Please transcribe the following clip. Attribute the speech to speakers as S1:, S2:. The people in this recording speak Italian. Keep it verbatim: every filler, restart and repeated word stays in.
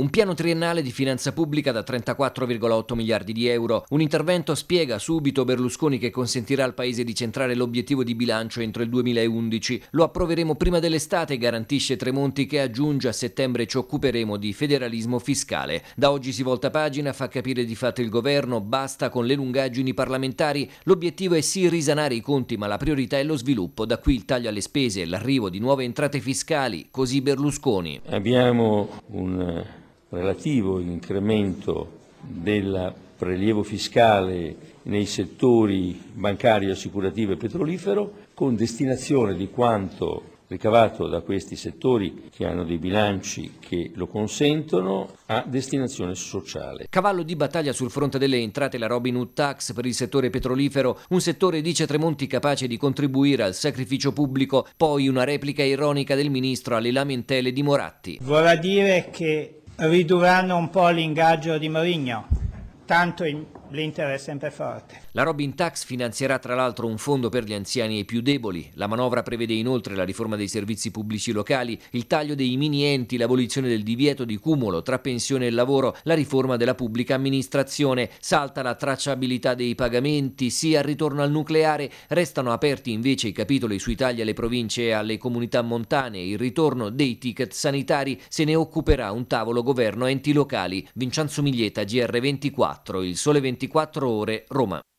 S1: Un piano triennale di finanza pubblica da trentaquattro virgola otto miliardi di euro. Un intervento, spiega subito Berlusconi, che consentirà al Paese di centrare l'obiettivo di bilancio entro il duemilaundici. Lo approveremo prima dell'estate, garantisce Tremonti, che aggiunge: a settembre ci occuperemo di federalismo fiscale. Da oggi si volta pagina, fa capire di fatto il governo, basta con le lungaggini parlamentari. L'obiettivo è sì risanare i conti, ma la priorità è lo sviluppo. Da qui il taglio alle spese e l'arrivo di nuove entrate fiscali, così Berlusconi.
S2: Abbiamo un relativo incremento del prelievo fiscale nei settori bancario, assicurativo e petrolifero, con destinazione di quanto ricavato da questi settori, che hanno dei bilanci che lo consentono, a destinazione sociale.
S1: Cavallo di battaglia sul fronte delle entrate la Robin Hood Tax per il settore petrolifero, un settore, dice Tremonti, capace di contribuire al sacrificio pubblico. Poi una replica ironica del ministro alle lamentele di Moratti.
S3: Vorrà dire che ridurranno un po' l'ingaggio di Mourinho, tanto l'Inter è sempre forte.
S1: La Robin Tax finanzierà tra l'altro un fondo per gli anziani e i più deboli. La manovra prevede inoltre la riforma dei servizi pubblici locali, il taglio dei mini enti, l'abolizione del divieto di cumulo tra pensione e lavoro, la riforma della pubblica amministrazione. Salta la tracciabilità dei pagamenti, sia al ritorno al nucleare. Restano aperti invece i capitoli sui tagli alle province e alle comunità montane, il ritorno dei ticket sanitari. Se ne occuperà un tavolo governo enti locali. Vincenzo Miglietta, G R ventiquattro, Il Sole ventiquattro Ore, Roma.